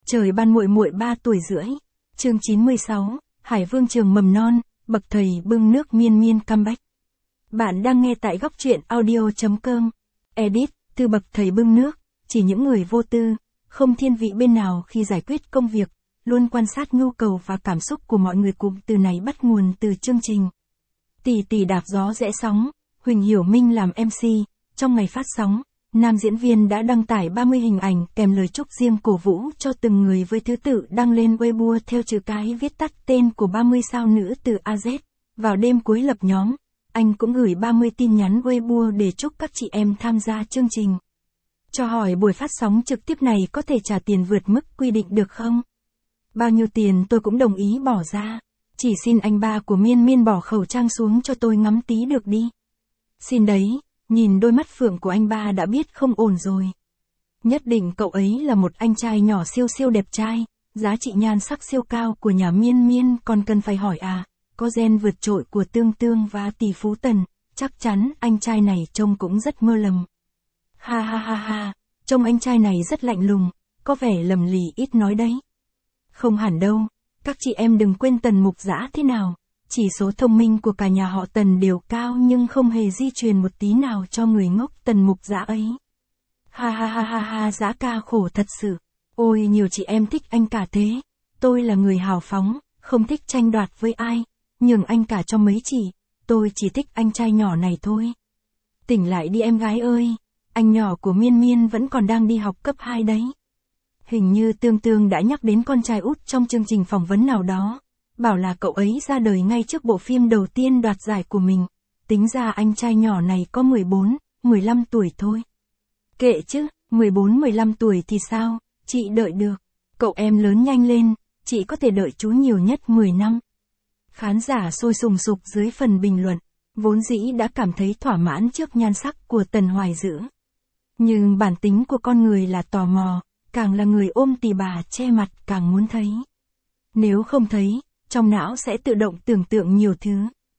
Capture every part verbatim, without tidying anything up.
Trời ban muội muội ba tuổi rưỡi. Chương chín mươi sáu, Hải Vương trường mầm non, bậc thầy bưng nước miên miên comeback. Bạn đang nghe tại góc truyện audio chấm com. Edit, từ bậc thầy bưng nước, chỉ những người vô tư, không thiên vị bên nào khi giải quyết công việc, luôn quan sát nhu cầu và cảm xúc của mọi người. Cụm từ này bắt nguồn từ chương trình Tỷ tỷ đạp gió rẽ sóng, Huỳnh Hiểu Minh làm em xê, trong ngày phát sóng. Nam diễn viên đã đăng tải ba mươi hình ảnh kèm lời chúc riêng cổ vũ cho từng người với thứ tự đăng lên Weibo theo chữ cái viết tắt tên của ba mươi sao nữ từ a dét. Vào đêm cuối lập nhóm, anh cũng gửi ba mươi tin nhắn Weibo để chúc các chị em tham gia chương trình. Cho hỏi buổi phát sóng trực tiếp này có thể trả tiền vượt mức quy định được không? Bao nhiêu tiền tôi cũng đồng ý bỏ ra. Chỉ xin anh ba của Miên Miên bỏ khẩu trang xuống cho tôi ngắm tí được đi. Xin đấy. Nhìn đôi mắt phượng của anh ba đã biết không ổn rồi. Nhất định cậu ấy là một anh trai nhỏ siêu siêu đẹp trai, giá trị nhan sắc siêu cao của nhà Miên Miên. Còn cần phải hỏi à, có gen vượt trội của Tương Tương và tỷ phú Tần, chắc chắn anh trai này trông cũng rất mơ lầm. Ha ha ha ha, trông anh trai này rất lạnh lùng, có vẻ lầm lì ít nói đấy. Không hẳn đâu, các chị em đừng quên Tần Mục Dã thế nào. Chỉ số thông minh của cả nhà họ Tần đều cao nhưng không hề di truyền một tí nào cho người ngốc Tần Mục Dã ấy. Ha ha ha ha ha, Dã ca khổ thật sự. Ôi nhiều chị em thích anh cả thế. Tôi là người hào phóng, không thích tranh đoạt với ai. Nhường anh cả cho mấy chị. Tôi chỉ thích anh trai nhỏ này thôi. Tỉnh lại đi em gái ơi. Anh nhỏ của Miên Miên vẫn còn đang đi học cấp hai đấy. Hình như Tương Tương đã nhắc đến con trai út trong chương trình phỏng vấn nào đó. Bảo là cậu ấy ra đời ngay trước bộ phim đầu tiên đoạt giải của mình. Tính ra anh trai nhỏ này có mười bốn, mười lăm tuổi thôi. Kệ chứ, mười bốn mười lăm tuổi thì sao, chị đợi được. Cậu em lớn nhanh lên, chị có thể đợi chú nhiều nhất mười năm. Khán giả sôi sùng sục dưới phần bình luận, vốn dĩ đã cảm thấy thỏa mãn trước nhan sắc của Tần Hoài Dữ. Nhưng bản tính của con người là tò mò, càng là người ôm tì bà che mặt càng muốn thấy. Nếu không thấy, trong não sẽ tự động tưởng tượng nhiều thứ.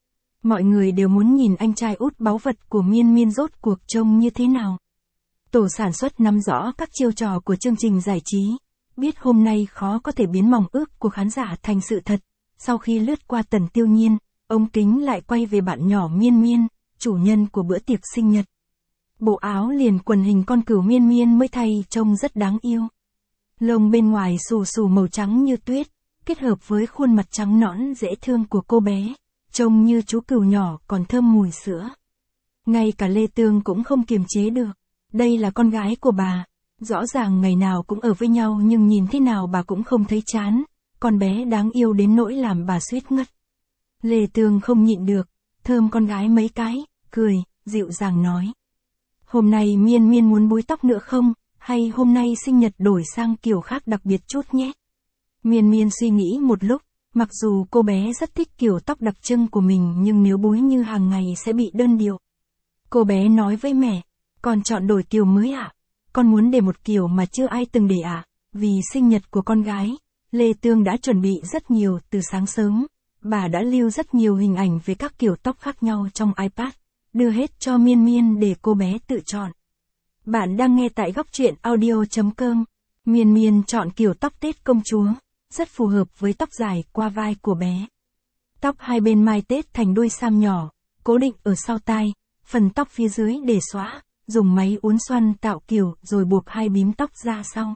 Mọi người đều muốn nhìn anh trai út báu vật của Miên Miên rốt cuộc trông như thế nào. Tổ sản xuất nắm rõ các chiêu trò của chương trình giải trí, biết hôm nay khó có thể biến mong ước của khán giả thành sự thật. Sau khi lướt qua Tần Tiêu Nhiên, ống kính lại quay về bạn nhỏ Miên Miên, chủ nhân của bữa tiệc sinh nhật. Bộ áo liền quần hình con cừu Miên Miên mới thay trông rất đáng yêu. Lông bên ngoài xù xù màu trắng như tuyết, kết hợp với khuôn mặt trắng nõn dễ thương của cô bé, trông như chú cừu nhỏ còn thơm mùi sữa. Ngay cả Lê Tương cũng không kiềm chế được. Đây là con gái của bà. Rõ ràng ngày nào cũng ở với nhau nhưng nhìn thế nào bà cũng không thấy chán. Con bé đáng yêu đến nỗi làm bà suýt ngất. Lê Tương không nhịn được, thơm con gái mấy cái, cười, dịu dàng nói. Hôm nay Miên Miên muốn búi tóc nữa không, hay hôm nay sinh nhật đổi sang kiểu khác đặc biệt chút nhé. Miên Miên suy nghĩ một lúc, mặc dù cô bé rất thích kiểu tóc đặc trưng của mình nhưng nếu búi như hàng ngày sẽ bị đơn điệu. Cô bé nói với mẹ, con chọn đổi kiểu mới ạ. À? Con muốn để một kiểu mà chưa ai từng để ạ. À? Vì sinh nhật của con gái, Lê Tương đã chuẩn bị rất nhiều từ sáng sớm. Bà đã lưu rất nhiều hình ảnh về các kiểu tóc khác nhau trong iPad, đưa hết cho Miên Miên để cô bé tự chọn. Bạn đang nghe tại góc truyện audio chấm com. Miên Miên chọn kiểu tóc Tết công chúa, rất phù hợp với tóc dài qua vai của bé. Tóc hai bên mai tết thành đuôi sam nhỏ, cố định ở sau tai, phần tóc phía dưới để xõa, dùng máy uốn xoăn tạo kiểu rồi buộc hai bím tóc ra sau.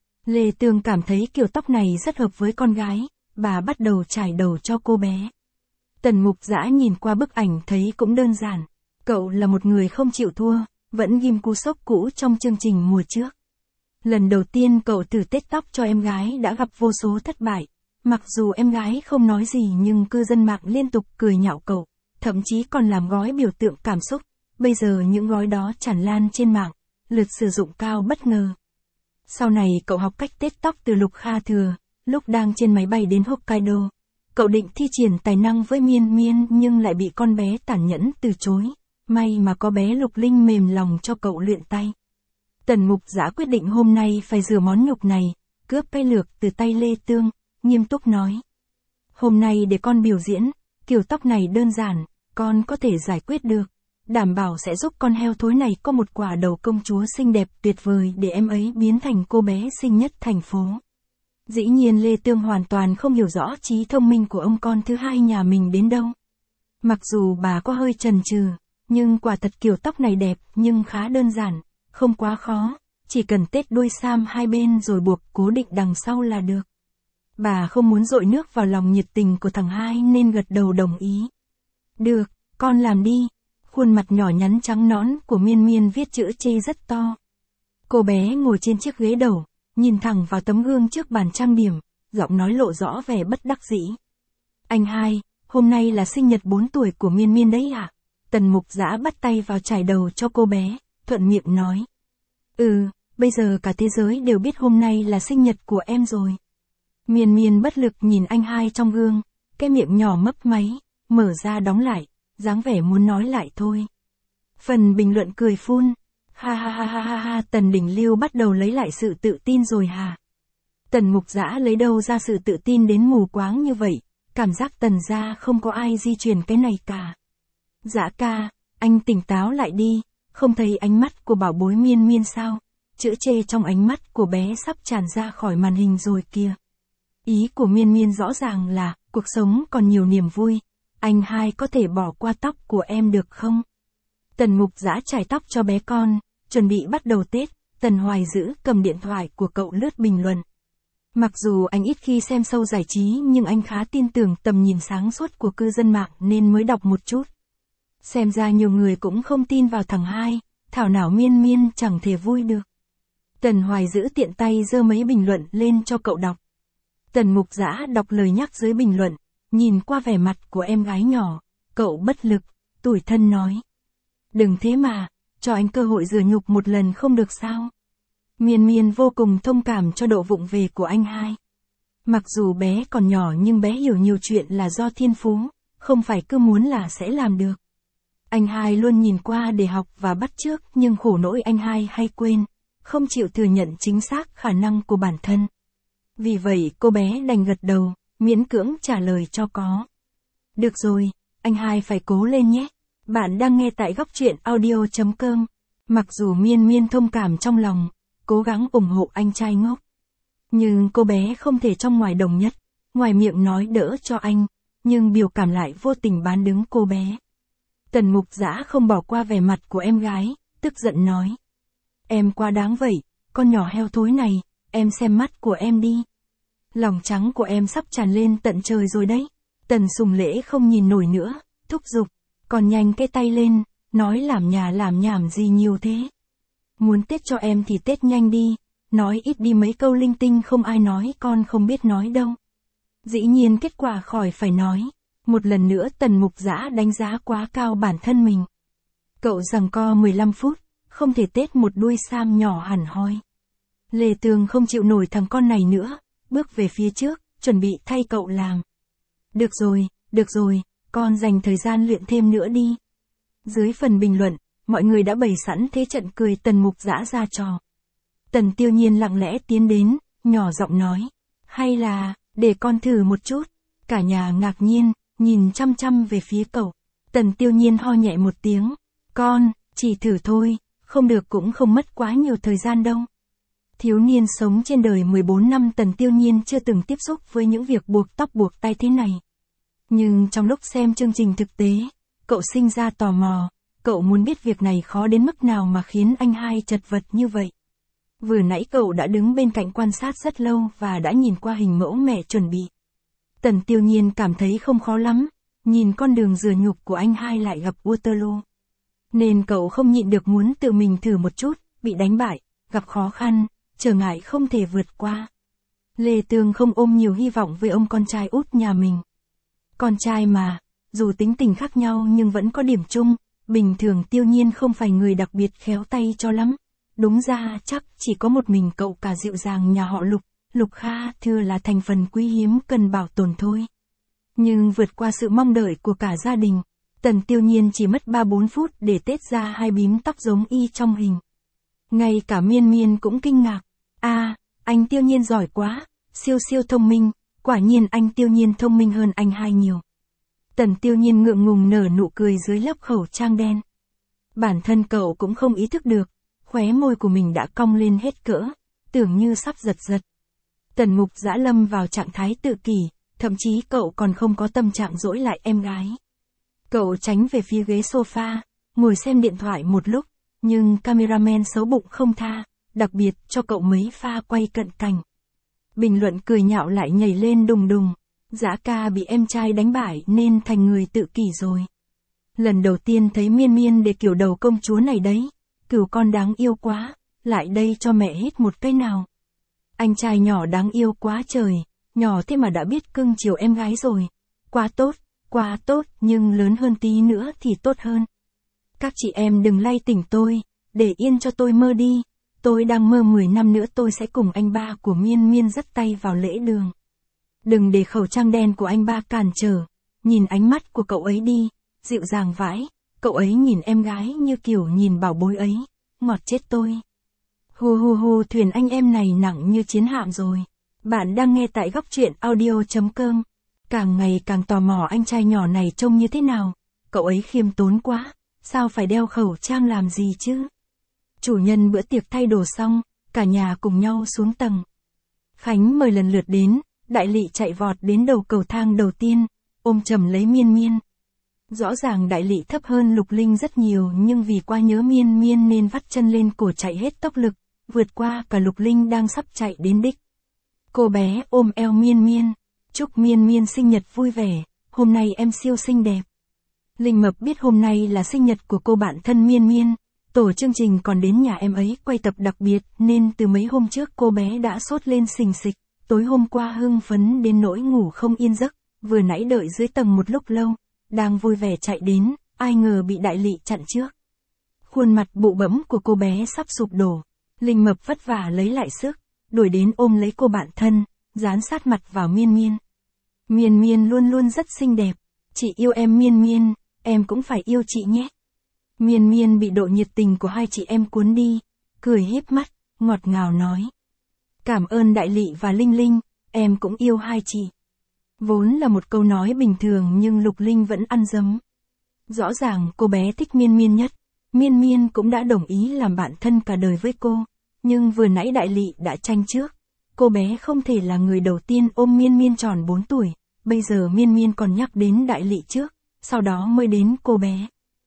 Lê Tương cảm thấy kiểu tóc này rất hợp với con gái, bà bắt đầu chải đầu cho cô bé. Tần Mục Dã nhìn qua bức ảnh thấy cũng đơn giản, cậu là một người không chịu thua, vẫn ghim cú sốc cũ trong chương trình mùa trước. Lần đầu tiên cậu thử tết tóc cho em gái đã gặp vô số thất bại. Mặc dù em gái không nói gì nhưng cư dân mạng liên tục cười nhạo cậu, thậm chí còn làm gói biểu tượng cảm xúc. Bây giờ những gói đó tràn lan trên mạng, lượt sử dụng cao bất ngờ. Sau này cậu học cách tết tóc từ Lục Kha Thừa, lúc đang trên máy bay đến Hokkaido. Cậu định thi triển tài năng với Miên Miên nhưng lại bị con bé tàn nhẫn từ chối. May mà có bé Lục Linh mềm lòng cho cậu luyện tay. Tần Mục Dã quyết định hôm nay phải rửa món nhục này, cướp cái lược từ tay Lê Tương, nghiêm túc nói. Hôm nay để con biểu diễn, kiểu tóc này đơn giản, con có thể giải quyết được. Đảm bảo sẽ giúp con heo thối này có một quả đầu công chúa xinh đẹp tuyệt vời để em ấy biến thành cô bé xinh nhất thành phố. Dĩ nhiên Lê Tương hoàn toàn không hiểu rõ trí thông minh của ông con thứ hai nhà mình đến đâu. Mặc dù bà có hơi chần chừ, nhưng quả thật kiểu tóc này đẹp nhưng khá đơn giản, không quá khó, chỉ cần tết đuôi sam hai bên rồi buộc cố định đằng sau là được. Bà không muốn dội nước vào lòng nhiệt tình của thằng hai nên gật đầu đồng ý. Được, con làm đi. Khuôn mặt nhỏ nhắn trắng nõn của Miên Miên viết chữ chê rất to. Cô bé ngồi trên chiếc ghế đầu, nhìn thẳng vào tấm gương trước bàn trang điểm, giọng nói lộ rõ vẻ bất đắc dĩ. Anh hai, hôm nay là sinh nhật bốn tuổi của Miên Miên đấy à? Tần Mục Dã bắt tay vào chải đầu cho cô bé, thuận miệng nói. Ừ, bây giờ cả thế giới đều biết hôm nay là sinh nhật của em rồi. Miên Miên bất lực nhìn anh hai trong gương, cái miệng nhỏ mấp máy, mở ra đóng lại, dáng vẻ muốn nói lại thôi. Phần bình luận cười phun. Ha ha ha ha ha ha, Tần Đỉnh Lưu bắt đầu lấy lại sự tự tin rồi hả? Tần Mục Dã lấy đâu ra sự tự tin đến mù quáng như vậy, cảm giác Tần gia không có ai di truyền cái này cả. Dã ca, anh tỉnh táo lại đi, không thấy ánh mắt của bảo bối Miên Miên sao? Chữ chê trong ánh mắt của bé sắp tràn ra khỏi màn hình rồi kìa. Ý của Miên Miên rõ ràng là, cuộc sống còn nhiều niềm vui, anh hai có thể bỏ qua tóc của em được không? Tần Mục Dã chải tóc cho bé con, chuẩn bị bắt đầu Tết, Tần Hoài Dữ cầm điện thoại của cậu lướt bình luận. Mặc dù anh ít khi xem show giải trí nhưng anh khá tin tưởng tầm nhìn sáng suốt của cư dân mạng nên mới đọc một chút. Xem ra nhiều người cũng không tin vào thằng hai, thảo nào Miên Miên chẳng thể vui được. Tần Hoài Dữ tiện tay giơ mấy bình luận lên cho cậu đọc. Tần Mục Dã đọc lời nhắc dưới bình luận, nhìn qua vẻ mặt của em gái nhỏ, cậu bất lực, tủi thân nói. Đừng thế mà, cho anh cơ hội rửa nhục một lần không được sao? Miên Miên vô cùng thông cảm cho độ vụng về của anh hai. Mặc dù bé còn nhỏ nhưng bé hiểu nhiều chuyện là do thiên phú, không phải cứ muốn là sẽ làm được. Anh hai luôn nhìn qua để học và bắt chước nhưng khổ nỗi anh hai hay quên, không chịu thừa nhận chính xác khả năng của bản thân. Vì vậy cô bé đành gật đầu, miễn cưỡng trả lời cho có. Được rồi, anh hai phải cố lên nhé. Bạn đang nghe tại góc truyện audio chấm com. Mặc dù Miên Miên thông cảm trong lòng, cố gắng ủng hộ anh trai ngốc. Nhưng cô bé không thể trong ngoài đồng nhất, ngoài miệng nói đỡ cho anh, nhưng biểu cảm lại vô tình bán đứng cô bé. Tần Mục Dã không bỏ qua vẻ mặt của em gái, tức giận nói. Em quá đáng vậy, con nhỏ heo thối này, em xem mắt của em đi. Lòng trắng của em sắp tràn lên tận trời rồi đấy. Tần Sùng Lễ không nhìn nổi nữa, thúc giục, còn nhanh cái tay lên, nói làm nhà làm nhảm gì nhiều thế. Muốn Tết cho em thì Tết nhanh đi, nói ít đi mấy câu linh tinh không ai nói con không biết nói đâu. Dĩ nhiên kết quả khỏi phải nói. Một lần nữa Tần Mục Dã đánh giá quá cao bản thân mình. Cậu giằng co mười lăm phút, không thể tết một đuôi sam nhỏ hẳn hoi. Lê Tường không chịu nổi thằng con này nữa, bước về phía trước, chuẩn bị thay cậu làm. Được rồi, được rồi, con dành thời gian luyện thêm nữa đi. Dưới phần bình luận, mọi người đã bày sẵn thế trận cười Tần Mục Dã ra trò. Tần Tiêu Nhiên lặng lẽ tiến đến, nhỏ giọng nói. Hay là, để con thử một chút. Cả nhà ngạc nhiên, nhìn chăm chăm về phía cậu. Tần Tiêu Nhiên ho nhẹ một tiếng. Con, chỉ thử thôi, không được cũng không mất quá nhiều thời gian đâu. Thiếu niên sống trên đời mười bốn năm Tần Tiêu Nhiên chưa từng tiếp xúc với những việc buộc tóc buộc tay thế này. Nhưng trong lúc xem chương trình thực tế, cậu sinh ra tò mò, cậu muốn biết việc này khó đến mức nào mà khiến anh hai chật vật như vậy. Vừa nãy cậu đã đứng bên cạnh quan sát rất lâu và đã nhìn qua hình mẫu mẹ chuẩn bị. Tần Tiêu Nhiên cảm thấy không khó lắm, nhìn con đường rửa nhục của anh hai lại gặp Waterloo. Nên cậu không nhịn được muốn tự mình thử một chút, bị đánh bại, gặp khó khăn, trở ngại không thể vượt qua. Lê Tường không ôm nhiều hy vọng với ông con trai út nhà mình. Con trai mà, dù tính tình khác nhau nhưng vẫn có điểm chung, bình thường Tiêu Nhiên không phải người đặc biệt khéo tay cho lắm. Đúng ra chắc chỉ có một mình cậu cả dịu dàng nhà họ Lục, Lục Kha Thư là thành phần quý hiếm cần bảo tồn thôi. Nhưng vượt qua sự mong đợi của cả gia đình, Tần Tiêu Nhiên chỉ mất ba bốn phút để tết ra hai bím tóc giống y trong hình. Ngay cả Miên Miên cũng kinh ngạc. À, anh Tiêu Nhiên giỏi quá, siêu siêu thông minh, quả nhiên anh Tiêu Nhiên thông minh hơn anh hai nhiều. Tần Tiêu Nhiên ngượng ngùng nở nụ cười dưới lớp khẩu trang đen. Bản thân cậu cũng không ý thức được, khóe môi của mình đã cong lên hết cỡ, tưởng như sắp giật giật. Tần Tần Mục Dã lâm vào trạng thái tự kỷ, thậm chí cậu còn không có tâm trạng dỗi lại em gái. Cậu tránh về phía ghế sofa, ngồi xem điện thoại một lúc, nhưng cameraman xấu bụng không tha, đặc biệt cho cậu mấy pha quay cận cảnh. Bình luận cười nhạo lại nhảy lên đùng đùng, Dã ca bị em trai đánh bại nên thành người tự kỷ rồi. Lần đầu tiên thấy Miên Miên để kiểu đầu công chúa này đấy, cừu con đáng yêu quá, lại đây cho mẹ hít một cái nào. Anh trai nhỏ đáng yêu quá trời, nhỏ thế mà đã biết cưng chiều em gái rồi. Quá tốt, quá tốt, nhưng lớn hơn tí nữa thì tốt hơn. Các chị em đừng lay tỉnh tôi, để yên cho tôi mơ đi. Tôi đang mơ mười năm nữa tôi sẽ cùng anh ba của Miên Miên dắt tay vào lễ đường. Đừng để khẩu trang đen của anh ba cản trở, nhìn ánh mắt của cậu ấy đi, dịu dàng vãi, cậu ấy nhìn em gái như kiểu nhìn bảo bối ấy, ngọt chết tôi. Hù hù hù, thuyền anh em này nặng như chiến hạm rồi. Bạn đang nghe tại góc truyện audio chấm com. Càng ngày càng tò mò anh trai nhỏ này trông như thế nào. Cậu ấy khiêm tốn quá, sao phải đeo khẩu trang làm gì chứ? Chủ nhân bữa tiệc thay đồ xong, cả nhà cùng nhau xuống tầng. Khánh mời lần lượt đến, Đại Lị chạy vọt đến đầu cầu thang đầu tiên, ôm chầm lấy Miên Miên. Rõ ràng Đại Lị thấp hơn Lục Linh rất nhiều nhưng vì quá nhớ Miên Miên nên vắt chân lên cổ chạy hết tốc lực, vượt qua cả Lục Linh đang sắp chạy đến đích. Cô bé ôm eo Miên Miên, chúc Miên Miên sinh nhật vui vẻ, hôm nay em siêu xinh đẹp. Linh Mập biết hôm nay là sinh nhật của cô bạn thân Miên Miên, tổ chương trình còn đến nhà em ấy quay tập đặc biệt nên từ mấy hôm trước cô bé đã sốt lên xình xịch, tối hôm qua hưng phấn đến nỗi ngủ không yên giấc, vừa nãy đợi dưới tầng một lúc lâu, đang vui vẻ chạy đến, ai ngờ bị Đại Lị chặn trước. Khuôn mặt bụ bẫm của cô bé sắp sụp đổ, Linh Mập vất vả lấy lại sức, đuổi đến ôm lấy cô bạn thân, dán sát mặt vào Miên Miên. Miên Miên luôn luôn rất xinh đẹp, chị yêu em Miên Miên, em cũng phải yêu chị nhé. Miên Miên bị độ nhiệt tình của hai chị em cuốn đi, cười híp mắt, ngọt ngào nói. Cảm ơn Đại Lị và Linh Linh, em cũng yêu hai chị. Vốn là một câu nói bình thường nhưng Lục Linh vẫn ăn dấm. Rõ ràng cô bé thích Miên Miên nhất, Miên Miên cũng đã đồng ý làm bạn thân cả đời với cô, nhưng vừa nãy Đại Lị đã tranh trước. Cô bé không thể là người đầu tiên ôm Miên Miên tròn bốn tuổi, bây giờ Miên Miên còn nhắc đến Đại Lị trước, sau đó mới đến cô bé.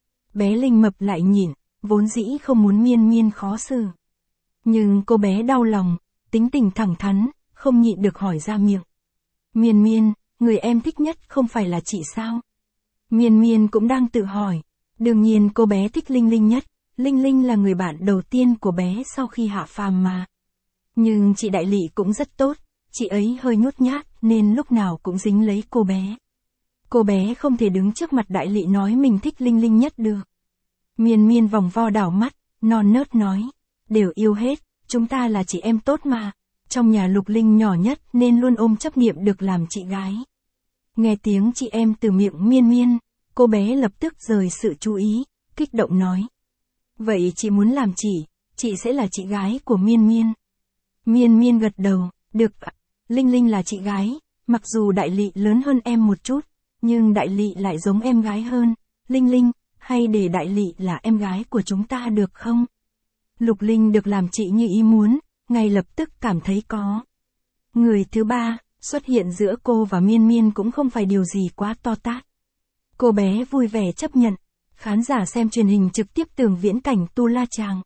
Bé Linh Mập lại nhịn, vốn dĩ không muốn Miên Miên khó xử. Nhưng cô bé đau lòng, tính tình thẳng thắn, không nhịn được hỏi ra miệng. Miên Miên, người em thích nhất không phải là chị sao? Miên Miên cũng đang tự hỏi. Đương nhiên cô bé thích Linh Linh nhất, Linh Linh là người bạn đầu tiên của bé sau khi hạ phàm mà. Nhưng chị Đại Lị cũng rất tốt, chị ấy hơi nhút nhát nên lúc nào cũng dính lấy cô bé. Cô bé không thể đứng trước mặt Đại Lị nói mình thích Linh Linh nhất được. Miên Miên vòng vo đảo mắt, non nớt nói, đều yêu hết, chúng ta là chị em tốt mà. Trong nhà Lục Linh nhỏ nhất nên luôn ôm chấp niệm được làm chị gái. Nghe tiếng chị em từ miệng Miên Miên, cô bé lập tức rời sự chú ý, kích động nói. Vậy chị muốn làm chị, chị sẽ là chị gái của Miên Miên. Miên Miên gật đầu, được ạ. Linh Linh là chị gái, mặc dù Đại Lị lớn hơn em một chút, nhưng Đại Lị lại giống em gái hơn. Linh Linh, hay để Đại Lị là em gái của chúng ta được không? Lục Linh được làm chị như ý muốn, ngay lập tức cảm thấy có. Người thứ ba, xuất hiện giữa cô và Miên Miên cũng không phải điều gì quá to tát. Cô bé vui vẻ chấp nhận, khán giả xem truyền hình trực tiếp tường viễn cảnh Tu La Chàng.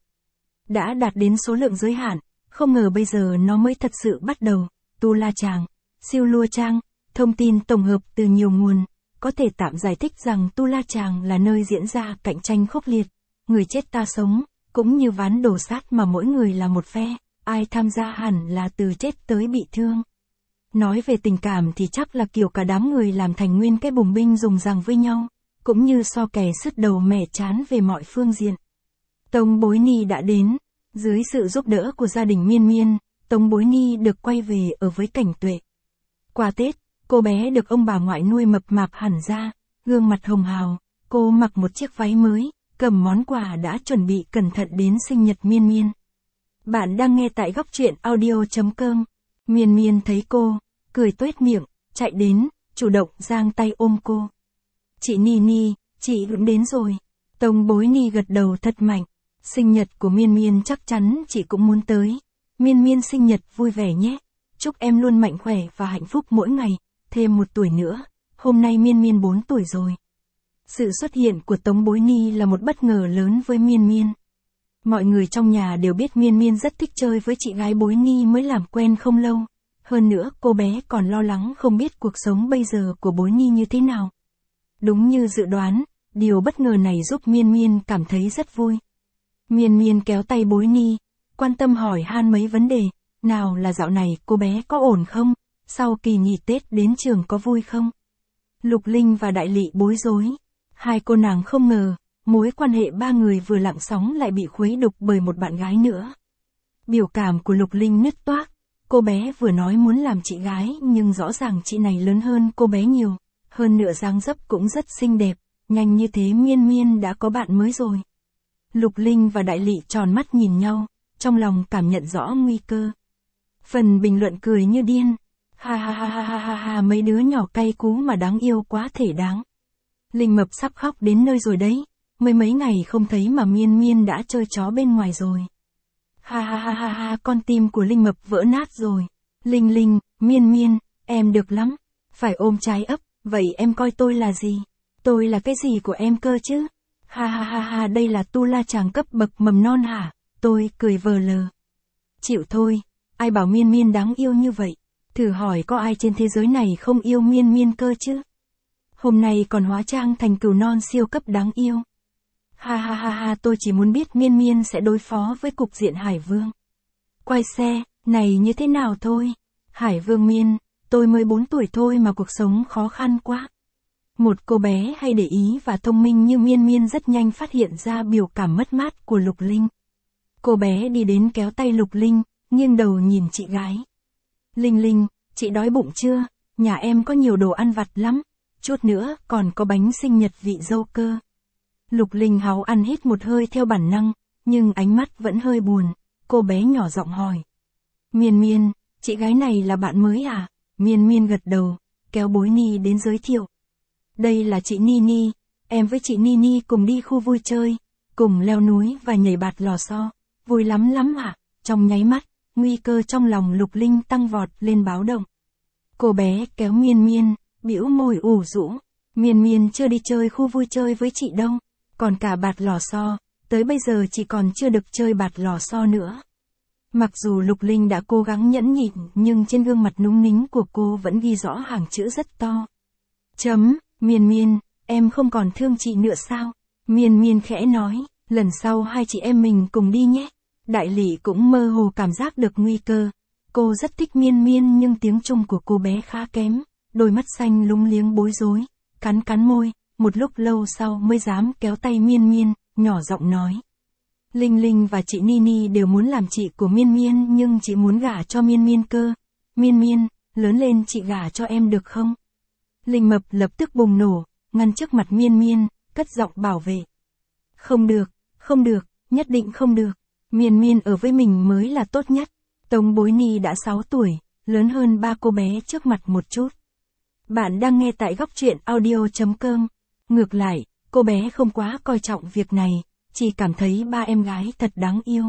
Đã đạt đến số lượng giới hạn, không ngờ bây giờ nó mới thật sự bắt đầu. Tu La Chàng, Siêu Lua Trang, thông tin tổng hợp từ nhiều nguồn, có thể tạm giải thích rằng Tu La Chàng là nơi diễn ra cạnh tranh khốc liệt, người chết ta sống, cũng như ván đổ sát mà mỗi người là một phe, ai tham gia hẳn là từ chết tới bị thương. Nói về tình cảm thì chắc là kiểu cả đám người làm thành nguyên cái bùng binh dùng rằng với nhau, cũng như so kè sứt đầu mẻ chán về mọi phương diện. Tống Bối Ni đã đến, dưới sự giúp đỡ của gia đình Miên Miên, Tống Bối Ni được quay về ở với Cảnh Tuệ. Qua Tết, cô bé được ông bà ngoại nuôi mập mạp hẳn ra, gương mặt hồng hào, cô mặc một chiếc váy mới, cầm món quà đã chuẩn bị cẩn thận đến sinh nhật Miên Miên. Bạn đang nghe tại góc truyện audio chấm com. Miên Miên thấy cô, cười tuét miệng, chạy đến, chủ động giang tay ôm cô. Chị Ni Ni, chị cũng đến rồi. Tống Bối Ni gật đầu thật mạnh. Sinh nhật của Miên Miên chắc chắn chị cũng muốn tới. Miên Miên sinh nhật vui vẻ nhé. chúc em luôn mạnh khỏe và hạnh phúc mỗi ngày, thêm một tuổi nữa, hôm nay Miên Miên bốn tuổi rồi. Sự xuất hiện của Tống Bối Ni là một bất ngờ lớn với Miên Miên. Mọi người trong nhà đều biết Miên Miên rất thích chơi với chị gái Bối Ni mới làm quen không lâu. Hơn nữa cô bé còn lo lắng không biết cuộc sống bây giờ của Bối Ni như thế nào. Đúng như dự đoán, điều bất ngờ này giúp Miên Miên cảm thấy rất vui. Miên Miên kéo tay Bối Ni, quan tâm hỏi han mấy vấn đề, nào là dạo này cô bé có ổn không, sau kỳ nghỉ Tết đến trường có vui không. Lục Linh và Đại Lị bối rối. Hai cô nàng không ngờ, mối quan hệ ba người vừa lặng sóng lại bị khuấy đục bởi một bạn gái nữa. Biểu cảm của Lục Linh nứt toác, cô bé vừa nói muốn làm chị gái nhưng rõ ràng chị này lớn hơn cô bé nhiều, hơn nữa dáng dấp cũng rất xinh đẹp, nhanh như thế Miên Miên đã có bạn mới rồi. Lục Linh và Đại Lị tròn mắt nhìn nhau, trong lòng cảm nhận rõ nguy cơ. Phần bình luận cười như điên, ha ha ha ha ha ha ha mấy đứa nhỏ cay cú mà đáng yêu quá thể đáng. Linh Mập sắp khóc đến nơi rồi đấy, mấy mấy ngày không thấy mà Miên Miên đã chơi chó bên ngoài rồi. Ha ha ha ha ha con tim của Linh Mập vỡ nát rồi. Linh Linh, Miên Miên, em được lắm, phải ôm trái ấp, vậy em coi tôi là gì? Tôi là cái gì của em cơ chứ? Ha ha ha ha đây là tu la chàng cấp bậc mầm non hả? Tôi cười vờ lờ. Chịu thôi, ai bảo Miên Miên đáng yêu như vậy? Thử hỏi có ai trên thế giới này không yêu Miên Miên cơ chứ? Hôm nay còn hóa trang thành cừu non siêu cấp đáng yêu. Ha ha ha ha tôi chỉ muốn biết Miên Miên sẽ đối phó với cục diện Hải Vương. Quay xe, này như thế nào thôi? Hải Vương Miên, tôi mới bốn tuổi thôi mà cuộc sống khó khăn quá. Một cô bé hay để ý và thông minh như Miên Miên rất nhanh phát hiện ra biểu cảm mất mát của Lục Linh. Cô bé đi đến kéo tay Lục Linh, nghiêng đầu nhìn chị gái. Linh Linh, chị đói bụng chưa? Nhà em có nhiều đồ ăn vặt lắm. Chút nữa còn có bánh sinh nhật vị dâu cơ. Lục Linh háo ăn hít một hơi theo bản năng, nhưng ánh mắt vẫn hơi buồn. Cô bé nhỏ giọng hỏi. Miên Miên, chị gái này là bạn mới à? Miên Miên gật đầu, kéo Bối Ni đến giới thiệu. Đây là chị Nini, em với chị Nini cùng đi khu vui chơi, cùng leo núi và nhảy bạt lò xo, vui lắm lắm ạ. Trong nháy mắt, nguy cơ trong lòng Lục Linh tăng vọt lên báo động. Cô bé kéo Miên Miên, bĩu môi ủ rũ. Miên Miên chưa đi chơi khu vui chơi với chị đâu, còn cả bạt lò xo, tới bây giờ chị còn chưa được chơi bạt lò xo nữa. Mặc dù Lục Linh đã cố gắng nhẫn nhịn nhưng trên gương mặt núng nính của cô vẫn ghi rõ hàng chữ rất to. Chấm, Miên Miên, em không còn thương chị nữa sao? Miên Miên khẽ nói, lần sau hai chị em mình cùng đi nhé. Đại Lị cũng mơ hồ cảm giác được nguy cơ. Cô rất thích Miên Miên nhưng tiếng Trung của cô bé khá kém, đôi mắt xanh lúng liếng bối rối, cắn cắn môi, một lúc lâu sau mới dám kéo tay Miên Miên, nhỏ giọng nói. Linh Linh và chị Nini đều muốn làm chị của Miên Miên nhưng chị muốn gả cho Miên Miên cơ. Miên Miên, lớn lên chị gả cho em được không? Linh Mập lập tức bùng nổ, ngăn trước mặt Miên Miên, cất giọng bảo vệ. Không được, không được, nhất định không được. Miên Miên ở với mình mới là tốt nhất. Tống Bối Ni đã sáu tuổi, lớn hơn ba cô bé trước mặt một chút. Bạn đang nghe tại góc truyện audio chấm com. Ngược lại, cô bé không quá coi trọng việc này, chỉ cảm thấy ba em gái thật đáng yêu.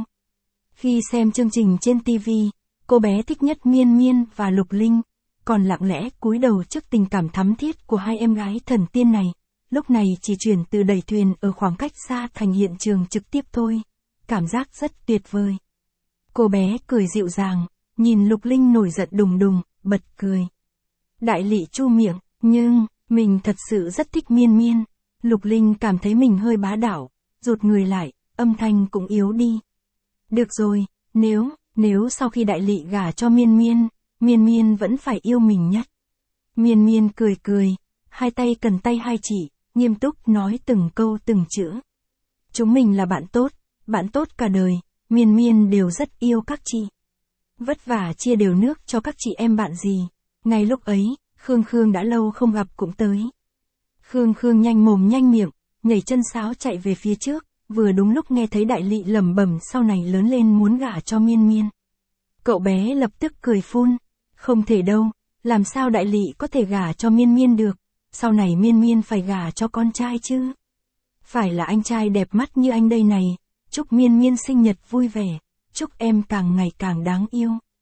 Khi xem chương trình trên ti vi, cô bé thích nhất Miên Miên và Lục Linh, còn lặng lẽ cúi đầu trước tình cảm thắm thiết của hai em gái thần tiên này. Lúc này chỉ chuyển từ đẩy thuyền ở khoảng cách xa thành hiện trường trực tiếp thôi. Cảm giác rất tuyệt vời. Cô bé cười dịu dàng, nhìn Lục Linh nổi giận đùng đùng, bật cười. Đại Lị chu miệng, nhưng, mình thật sự rất thích Miên Miên. Lục Linh cảm thấy mình hơi bá đạo, rụt người lại, âm thanh cũng yếu đi. Được rồi, nếu, nếu sau khi Đại Lị gả cho Miên Miên, Miên Miên vẫn phải yêu mình nhất. Miên Miên cười cười, hai tay cần tay hai chỉ, nghiêm túc nói từng câu từng chữ. Chúng mình là bạn tốt, bạn tốt cả đời, Miên Miên đều rất yêu các chị. Vất vả chia đều nước cho các chị em bạn gì. Ngay lúc ấy, Khương Khương đã lâu không gặp cũng tới. Khương Khương nhanh mồm nhanh miệng, nhảy chân sáo chạy về phía trước, vừa đúng lúc nghe thấy Đại Lị lẩm bẩm sau này lớn lên muốn gả cho Miên Miên. Cậu bé lập tức cười phun, không thể đâu, làm sao Đại Lị có thể gả cho Miên Miên được, sau này Miên Miên phải gả cho con trai chứ. Phải là anh trai đẹp mắt như anh đây này, chúc Miên Miên sinh nhật vui vẻ, chúc em càng ngày càng đáng yêu.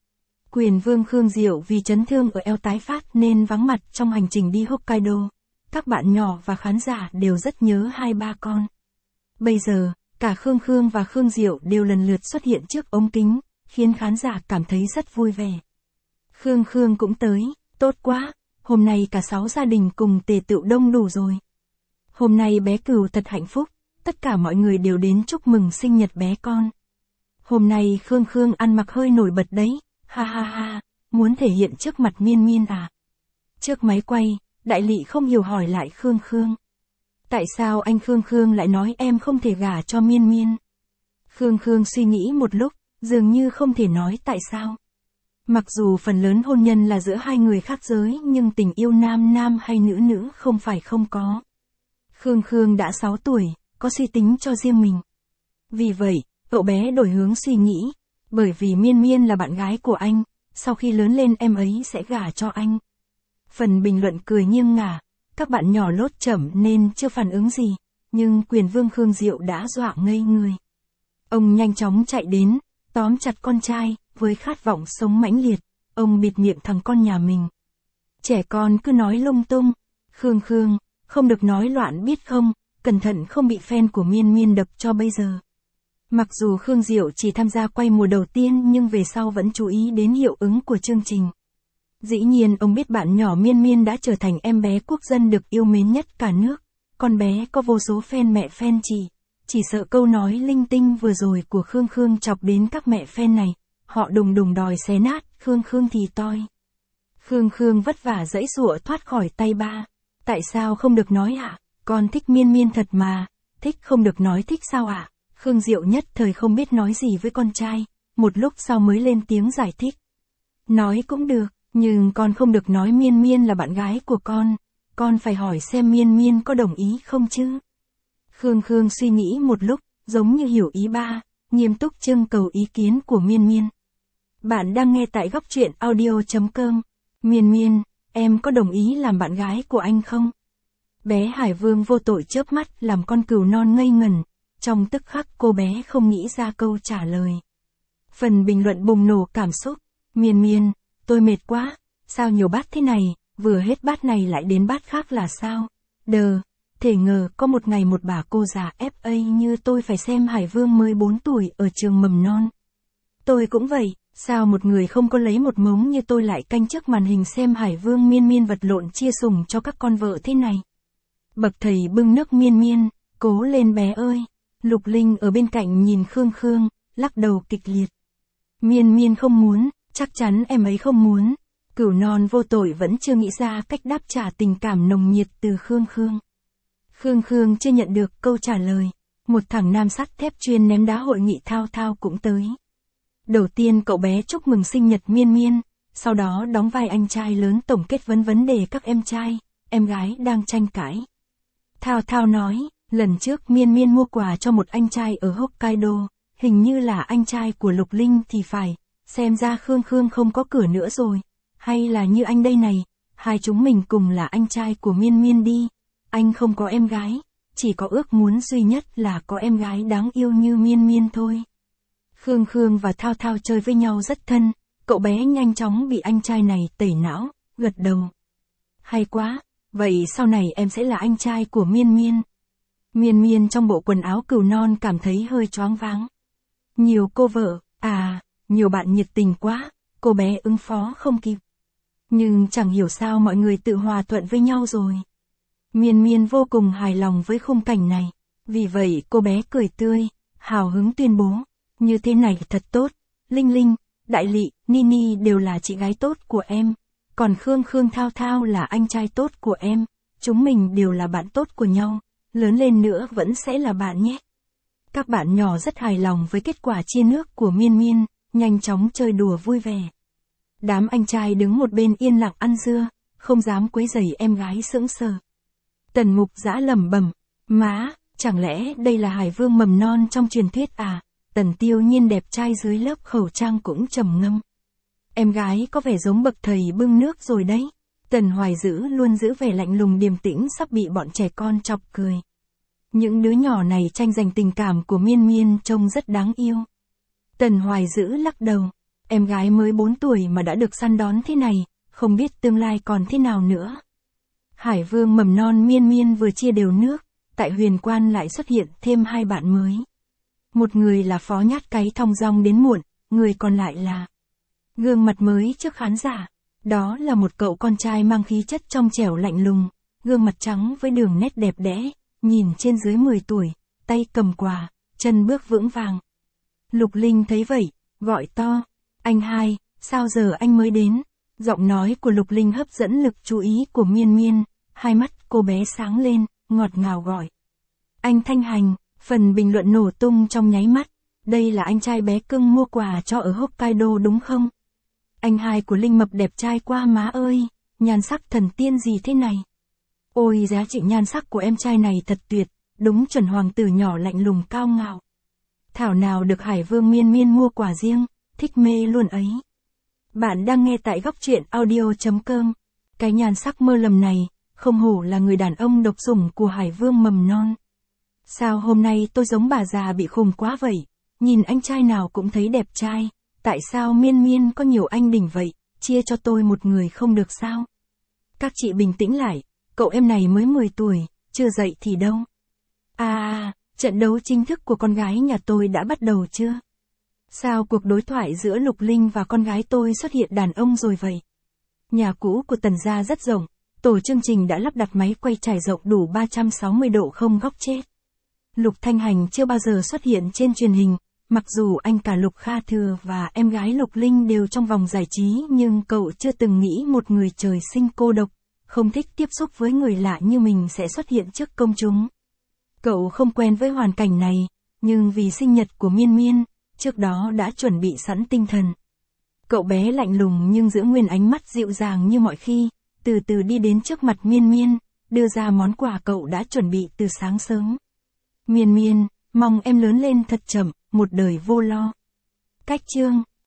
Quyền vương Khương Diệu vì chấn thương ở eo tái phát nên vắng mặt trong hành trình đi Hokkaido. Các bạn nhỏ và khán giả đều rất nhớ hai ba con. Bây giờ, cả Khương Khương và Khương Diệu đều lần lượt xuất hiện trước ống kính, khiến khán giả cảm thấy rất vui vẻ. Khương Khương cũng tới, tốt quá, hôm nay cả sáu gia đình cùng tề tựu đông đủ rồi. Hôm nay bé Cừu thật hạnh phúc, tất cả mọi người đều đến chúc mừng sinh nhật bé con. Hôm nay Khương Khương ăn mặc hơi nổi bật đấy, ha ha ha, muốn thể hiện trước mặt Miên Miên à. Trước máy quay, Đại Lị không hiểu hỏi lại Khương Khương. Tại sao anh Khương Khương lại nói em không thể gả cho Miên Miên? Khương Khương suy nghĩ một lúc, dường như không thể nói tại sao. Mặc dù phần lớn hôn nhân là giữa hai người khác giới nhưng tình yêu nam nam hay nữ nữ không phải không có. Khương Khương đã sáu tuổi, có suy tính cho riêng mình. Vì vậy, cậu bé đổi hướng suy nghĩ, bởi vì Miên Miên là bạn gái của anh, sau khi lớn lên em ấy sẽ gả cho anh. Phần bình luận cười nghiêng ngả, các bạn nhỏ lốt chậm nên chưa phản ứng gì, nhưng quyền vương Khương Diệu đã dọa ngây người. Ông nhanh chóng chạy đến, tóm chặt con trai, với khát vọng sống mãnh liệt, ông bịt miệng thằng con nhà mình. Trẻ con cứ nói lung tung, Khương Khương, không được nói loạn biết không, cẩn thận không bị fan của Miên Miên đập cho bây giờ. Mặc dù Khương Diệu chỉ tham gia quay mùa đầu tiên nhưng về sau vẫn chú ý đến hiệu ứng của chương trình. Dĩ nhiên ông biết bạn nhỏ Miên Miên đã trở thành em bé quốc dân được yêu mến nhất cả nước. Con bé có vô số fan mẹ fan chị. Chỉ sợ câu nói linh tinh vừa rồi của Khương Khương chọc đến các mẹ fan này. Họ đùng đùng đòi xé nát, Khương Khương thì toi. Khương Khương vất vả giãy giụa thoát khỏi tay ba. Tại sao không được nói ạ? À? Con thích Miên Miên thật mà. Thích không được nói thích sao ạ? À? Khương Diệu nhất thời không biết nói gì với con trai. Một lúc sau mới lên tiếng giải thích. Nói cũng được. Nhưng con không được nói Miên Miên là bạn gái của con, con phải hỏi xem Miên Miên có đồng ý không chứ. Khương Khương suy nghĩ một lúc, giống như hiểu ý ba, nghiêm túc trưng cầu ý kiến của Miên Miên. Bạn đang nghe tại góc truyện audio chấm com. Miên Miên, em có đồng ý làm bạn gái của anh không? Bé Hải Vương vô tội chớp mắt làm con cừu non ngây ngẩn, trong tức khắc cô bé không nghĩ ra câu trả lời. Phần bình luận bùng nổ cảm xúc, Miên Miên, tôi mệt quá, sao nhiều bát thế này, vừa hết bát này lại đến bát khác là sao? Đờ, thể ngờ có một ngày một bà cô già ép a như tôi phải xem Hải Vương mười bốn tuổi ở trường mầm non. Tôi cũng vậy, sao một người không có lấy một mống như tôi lại canh trước màn hình xem Hải Vương Miên Miên vật lộn chia sủng cho các con vợ thế này? Bậc thầy bưng nước Miên Miên, cố lên bé ơi. Lục Linh ở bên cạnh nhìn Khương Khương, lắc đầu kịch liệt. Miên Miên không muốn. Chắc chắn em ấy không muốn. Cửu non vô tội vẫn chưa nghĩ ra cách đáp trả tình cảm nồng nhiệt từ Khương Khương. Khương Khương chưa nhận được câu trả lời. Một thằng nam sắt thép chuyên ném đá hội nghị thao thao cũng tới. Đầu tiên cậu bé chúc mừng sinh nhật Miên Miên, sau đó đóng vai anh trai lớn tổng kết vấn vấn đề các em trai, em gái đang tranh cãi. Thao thao nói, lần trước Miên Miên mua quà cho một anh trai ở Hokkaido, hình như là anh trai của Lục Linh thì phải. Xem ra Khương Khương không có cửa nữa rồi. Hay là như anh đây này, hai chúng mình cùng là anh trai của Miên Miên đi. Anh không có em gái, chỉ có ước muốn duy nhất là có em gái đáng yêu như Miên Miên thôi. Khương Khương và Thao Thao chơi với nhau rất thân, cậu bé nhanh chóng bị anh trai này tẩy não, gật đầu. Hay quá, vậy sau này em sẽ là anh trai của Miên Miên. Miên Miên trong bộ quần áo cừu non cảm thấy hơi choáng váng. Nhiều cô vợ, à... Nhiều bạn nhiệt tình quá, cô bé ứng phó không kịp. Nhưng chẳng hiểu sao mọi người tự hòa thuận với nhau rồi. Miên Miên vô cùng hài lòng với khung cảnh này. Vì vậy cô bé cười tươi, hào hứng tuyên bố. Như thế này thật tốt. Linh Linh, Đại Lị, Nini đều là chị gái tốt của em. Còn Khương Khương Thao Thao là anh trai tốt của em. Chúng mình đều là bạn tốt của nhau. Lớn lên nữa vẫn sẽ là bạn nhé. Các bạn nhỏ rất hài lòng với kết quả chia nước của Miên Miên. Nhanh chóng chơi đùa vui vẻ. Đám anh trai đứng một bên yên lặng ăn dưa, không dám quấy rầy em gái sững sờ. Tần Mục Dã lẩm bẩm, má, chẳng lẽ đây là Hải Vương mầm non trong truyền thuyết à? Tần Tiêu Nhiên đẹp trai dưới lớp khẩu trang cũng trầm ngâm. Em gái có vẻ giống bậc thầy bưng nước rồi đấy. Tần Hoài Dữ luôn giữ vẻ lạnh lùng điềm tĩnh sắp bị bọn trẻ con chọc cười. Những đứa nhỏ này tranh giành tình cảm của Miên Miên trông rất đáng yêu. Tần Hoài Dữ lắc đầu. em gái mới bốn tuổi mà đã được săn đón thế này, không biết tương lai còn thế nào nữa. Hải Vương mầm non Miên Miên vừa chia đều nước, tại huyền quan lại xuất hiện thêm hai bạn mới. Một người là Phó Nhát Cái thong dong đến muộn, người còn lại là gương mặt mới trước khán giả. Đó là một cậu con trai mang khí chất trong trẻo lạnh lùng, gương mặt trắng với đường nét đẹp đẽ, nhìn trên dưới mười tuổi, tay cầm quà, chân bước vững vàng. Lục Linh thấy vậy, gọi to, anh hai, sao giờ anh mới đến? Giọng nói của Lục Linh hấp dẫn lực chú ý của Miên Miên, hai mắt cô bé sáng lên, ngọt ngào gọi. Anh Thanh Hành, phần bình luận nổ tung trong nháy mắt, đây là anh trai bé cưng mua quà cho ở Hokkaido đúng không? Anh hai của Linh mập đẹp trai quá má ơi, nhan sắc thần tiên gì thế này? Ôi giá trị nhan sắc của em trai này thật tuyệt, đúng chuẩn hoàng tử nhỏ lạnh lùng cao ngạo. Thảo nào được Hải Vương Miên Miên mua quà riêng, thích mê luôn ấy. Bạn đang nghe tại góc truyện audio chấm com. Cái nhan sắc mơ lầm này, không hổ là người đàn ông độc sủng của Hải Vương mầm non. Sao hôm nay tôi giống bà già bị khùng quá vậy? Nhìn anh trai nào cũng thấy đẹp trai. Tại sao Miên Miên có nhiều anh đỉnh vậy, chia cho tôi một người không được sao? Các chị bình tĩnh lại, cậu em này mới mười tuổi, chưa dậy thì đâu. À, trận đấu chính thức của con gái nhà tôi đã bắt đầu chưa? Sao cuộc đối thoại giữa Lục Linh và con gái tôi xuất hiện đàn ông rồi vậy? Nhà cũ của Tần gia rất rộng, tổ chương trình đã lắp đặt máy quay trải rộng đủ ba trăm sáu mươi độ không góc chết. Lục Thanh Hành chưa bao giờ xuất hiện trên truyền hình. Mặc dù anh cả Lục Kha Thừa và em gái Lục Linh đều trong vòng giải trí nhưng cậu chưa từng nghĩ một người trời sinh cô độc, không thích tiếp xúc với người lạ như mình sẽ xuất hiện trước công chúng. Cậu không quen với hoàn cảnh này, nhưng vì sinh nhật của Miên Miên, trước đó đã chuẩn bị sẵn tinh thần. Cậu bé lạnh lùng nhưng giữ nguyên ánh mắt dịu dàng như mọi khi, từ từ đi đến trước mặt Miên Miên, đưa ra món quà cậu đã chuẩn bị từ sáng sớm. Miên Miên, mong em lớn lên thật chậm, một đời vô lo. Cách chương